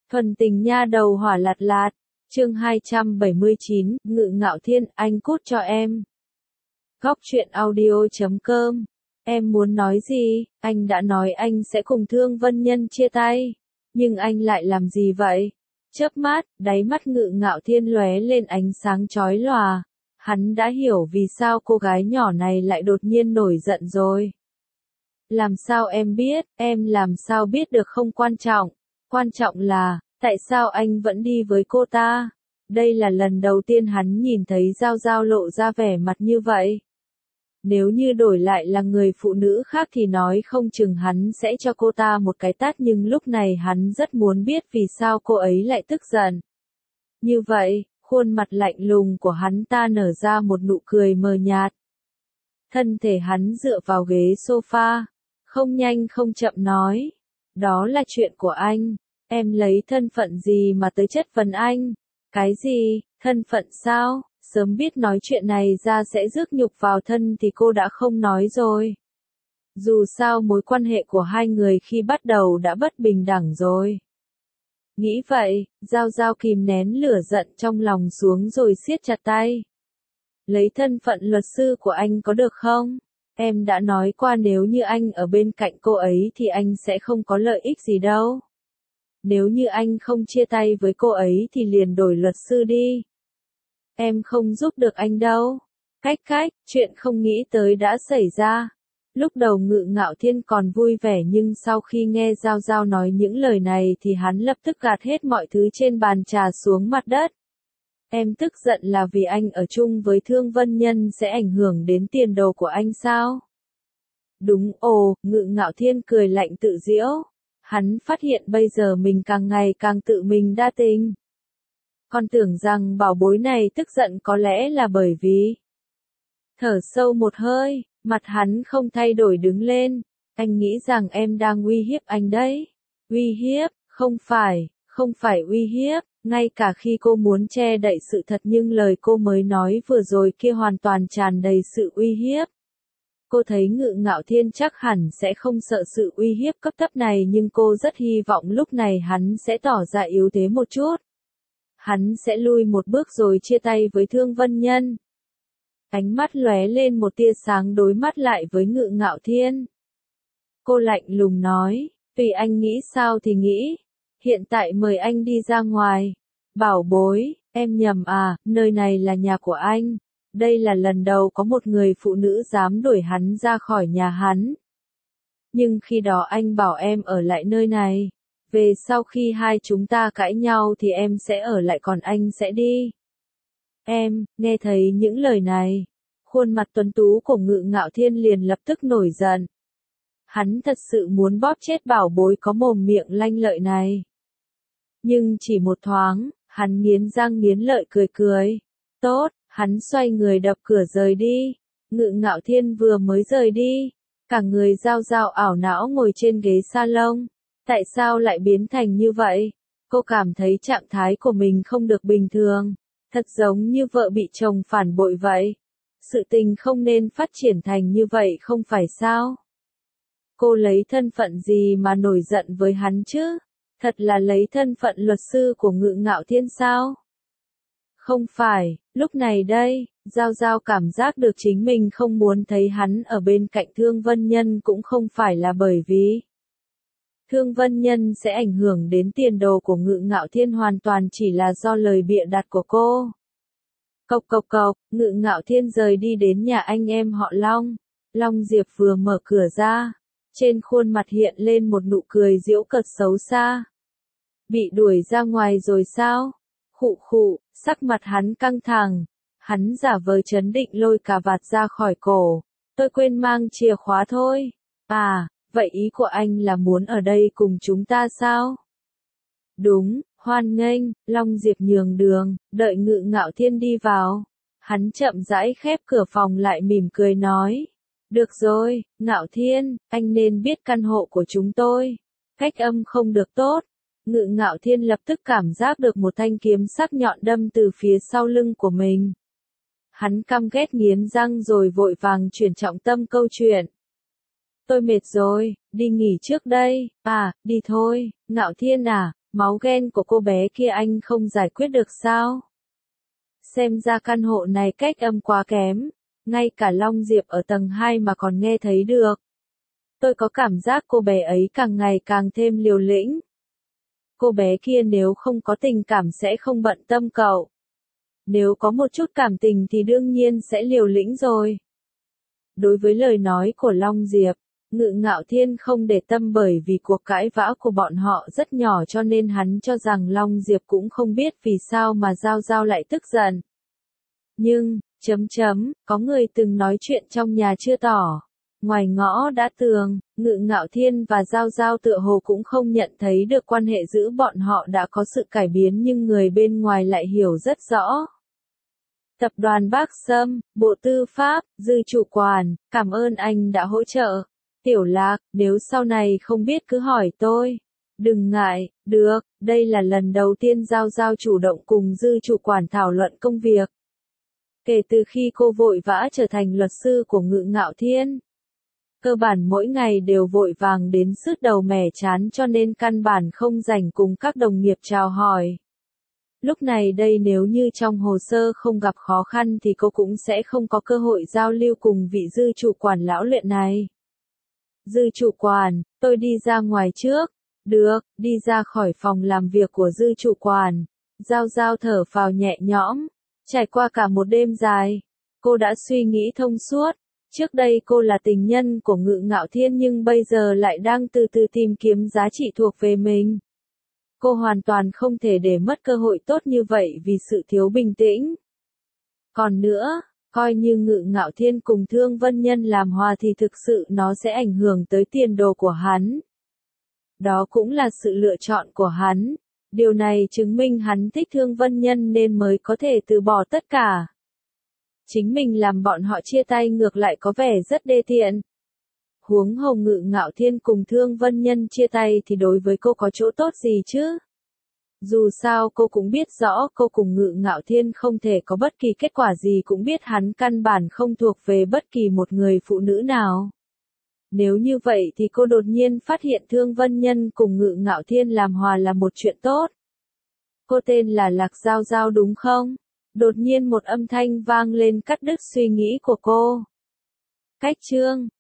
Thuần tình nha đầu hỏa lạt lạt, chương 279, Ngự Ngạo Thiên, anh cút cho em. Góc truyện audio.com. Em muốn nói gì? Anh đã nói anh sẽ cùng Thương Vân Nhân chia tay. Nhưng anh lại làm gì vậy? Chớp mắt, đáy mắt Ngự Ngạo Thiên lóe lên ánh sáng chói lòa. Hắn đã hiểu vì sao cô gái nhỏ này lại đột nhiên nổi giận rồi. Làm sao em biết? Em làm sao biết được không quan trọng. Quan trọng là, tại sao anh vẫn đi với cô ta? Đây là lần đầu tiên hắn nhìn thấy Giao Giao lộ ra vẻ mặt như vậy. Nếu như đổi lại là người phụ nữ khác thì nói không chừng hắn sẽ cho cô ta một cái tát, nhưng lúc này hắn rất muốn biết vì sao cô ấy lại tức giận. Như vậy, khuôn mặt lạnh lùng của hắn ta nở ra một nụ cười mờ nhạt. Thân thể hắn dựa vào ghế sofa, không nhanh không chậm nói. Đó là chuyện của anh. Em lấy thân phận gì mà tới chất vấn anh? Cái gì? Thân phận sao? Sớm biết nói chuyện này ra sẽ rước nhục vào thân thì cô đã không nói rồi. Dù sao mối quan hệ của hai người khi bắt đầu đã bất bình đẳng rồi. Nghĩ vậy, Giao Giao kìm nén lửa giận trong lòng xuống rồi siết chặt tay. Lấy thân phận luật sư của anh có được không? Em đã nói qua nếu như anh ở bên cạnh cô ấy thì anh sẽ không có lợi ích gì đâu. Nếu như anh không chia tay với cô ấy thì liền đổi luật sư đi. Em không giúp được anh đâu. Cách, chuyện không nghĩ tới đã xảy ra. Lúc đầu Ngự Ngạo Thiên còn vui vẻ, nhưng sau khi nghe Giao Giao nói những lời này thì hắn lập tức gạt hết mọi thứ trên bàn trà xuống mặt đất. Em tức giận là vì anh ở chung với Thương Vân Nhân sẽ ảnh hưởng đến tiền đồ của anh sao? Đúng. Ồ, Ngự Ngạo Thiên cười lạnh tự giễu. Hắn phát hiện bây giờ mình càng ngày càng tự mình đa tình. Còn tưởng rằng bảo bối này tức giận có lẽ là bởi vì... Thở sâu một hơi, mặt hắn không thay đổi đứng lên. Anh nghĩ rằng em đang uy hiếp anh đấy. Uy hiếp? Không phải uy hiếp. Ngay cả khi cô muốn che đậy sự thật nhưng lời cô mới nói vừa rồi kia hoàn toàn tràn đầy sự uy hiếp. Cô thấy Ngự Ngạo Thiên chắc hẳn sẽ không sợ sự uy hiếp cấp thấp này, nhưng cô rất hy vọng lúc này hắn sẽ tỏ ra yếu thế một chút. Hắn sẽ lui một bước rồi chia tay với Thương Vân Nhân. Ánh mắt lóe lên một tia sáng đối mắt lại với Ngự Ngạo Thiên. Cô lạnh lùng nói, tùy anh nghĩ sao thì nghĩ. Hiện tại mời anh đi ra ngoài. Bảo bối, em nhầm à, nơi này là nhà của anh. Đây là lần đầu có một người phụ nữ dám đuổi hắn ra khỏi nhà hắn. Nhưng khi đó anh bảo em ở lại nơi này. Về sau khi hai chúng ta cãi nhau thì em sẽ ở lại còn anh sẽ đi. Em, nghe thấy những lời này. Khuôn mặt tuấn tú của Ngự Ngạo Thiên liền lập tức nổi giận. Hắn thật sự muốn bóp chết bảo bối có mồm miệng lanh lợi này. Nhưng chỉ một thoáng, hắn nghiến răng nghiến lợi cười. Tốt, hắn xoay người đập cửa rời đi. Ngự Ngạo Thiên vừa mới rời đi. Cả người Giao Giao ảo não ngồi trên ghế salon. Tại sao lại biến thành như vậy? Cô cảm thấy trạng thái của mình không được bình thường. Thật giống như vợ bị chồng phản bội vậy. Sự tình không nên phát triển thành như vậy không phải sao? Cô lấy thân phận gì mà nổi giận với hắn chứ? Thật là lấy thân phận luật sư của Ngự Ngạo Thiên sao? Không phải, lúc này đây, Giao Giao cảm giác được chính mình không muốn thấy hắn ở bên cạnh Thương Vân Nhân cũng không phải là bởi vì Thương Vân Nhân sẽ ảnh hưởng đến tiền đồ của Ngự Ngạo Thiên, hoàn toàn chỉ là do lời bịa đặt của cô. Cộc, Ngự Ngạo Thiên rời đi đến nhà anh em họ Long. Long Diệp vừa mở cửa ra. Trên khuôn mặt hiện lên một nụ cười giễu cợt xấu xa. Bị đuổi ra ngoài rồi sao? Khụ, sắc mặt hắn căng thẳng. Hắn giả vờ trấn định lôi cà vạt ra khỏi cổ. Tôi quên mang chìa khóa thôi. À, vậy ý của anh là muốn ở đây cùng chúng ta sao? Đúng, hoan nghênh. Long Diệp nhường đường, đợi Ngự Ngạo Thiên đi vào. Hắn chậm rãi khép cửa phòng lại mỉm cười nói. Được rồi, Ngạo Thiên, anh nên biết căn hộ của chúng tôi. Cách âm không được tốt. Ngự Ngạo Thiên lập tức cảm giác được một thanh kiếm sắc nhọn đâm từ phía sau lưng của mình. Hắn căm ghét nghiến răng rồi vội vàng chuyển trọng tâm câu chuyện. Tôi mệt rồi, đi nghỉ trước đây. À, đi thôi. Ngạo Thiên à, Máu ghen của cô bé kia anh không giải quyết được sao? Xem ra căn hộ này cách âm quá kém, ngay cả Long Diệp ở tầng 2 mà còn nghe thấy được. Tôi có cảm giác cô bé ấy càng ngày càng thêm liều lĩnh. Cô bé kia nếu không có tình cảm sẽ không bận tâm cậu. Nếu có một chút cảm tình thì đương nhiên sẽ liều lĩnh rồi. Đối với lời nói của Long Diệp, Ngự Ngạo Thiên không để tâm bởi vì cuộc cãi vã của bọn họ rất nhỏ cho nên hắn cho rằng Long Diệp cũng không biết vì sao mà Giao Giao lại tức giận. Nhưng, có người từng nói chuyện trong nhà chưa tỏ. Ngoài ngõ đã tường, Ngự Ngạo Thiên và Giao Giao tựa hồ cũng không nhận thấy được quan hệ giữa bọn họ đã có sự cải biến nhưng người bên ngoài lại hiểu rất rõ. Tập đoàn Bắc Sâm, Bộ Tư pháp, Dư chủ quản, cảm ơn anh đã hỗ trợ. Tiểu Lạc, nếu sau này không biết cứ hỏi tôi. Đừng ngại, được, đây là lần đầu tiên Giao Giao chủ động cùng Dư chủ quản thảo luận công việc. Kể từ khi cô vội vã trở thành luật sư của Ngự Ngạo Thiên, cơ bản mỗi ngày đều vội vàng đến sứt đầu mẻ chán cho nên căn bản không rảnh cùng các đồng nghiệp chào hỏi. Lúc này đây nếu như trong hồ sơ không gặp khó khăn thì cô cũng sẽ không có cơ hội giao lưu cùng vị Dư chủ quản lão luyện này. Dư chủ quản, tôi đi ra ngoài trước. Được, đi ra khỏi phòng làm việc của Dư chủ quản. Giao Giao thở phào nhẹ nhõm. Trải qua cả một đêm dài, cô đã suy nghĩ thông suốt. Trước đây cô là tình nhân của Ngự Ngạo Thiên nhưng bây giờ lại đang từ từ tìm kiếm giá trị thuộc về mình. Cô hoàn toàn không thể để mất cơ hội tốt như vậy vì sự thiếu bình tĩnh. Còn nữa, coi như Ngự Ngạo Thiên cùng Thương Vân Nhân làm hòa thì thực sự nó sẽ ảnh hưởng tới tiền đồ của hắn. Đó cũng là sự lựa chọn của hắn. Điều này chứng minh hắn thích Thương Vân Nhân nên mới có thể từ bỏ tất cả. Chính mình làm bọn họ chia tay ngược lại có vẻ rất đê tiện. Huống hồ Ngự Ngạo Thiên cùng Thương Vân Nhân chia tay thì đối với cô có chỗ tốt gì chứ? Dù sao cô cũng biết rõ cô cùng Ngự Ngạo Thiên không thể có bất kỳ kết quả gì cũng biết hắn căn bản không thuộc về bất kỳ một người phụ nữ nào. Nếu như vậy thì cô đột nhiên phát hiện Thương Vân Nhân cùng Ngự Ngạo Thiên làm hòa là một chuyện tốt. Cô tên là Lạc Giao Giao đúng không? Đột nhiên một âm thanh vang lên cắt đứt suy nghĩ của cô. Cách chương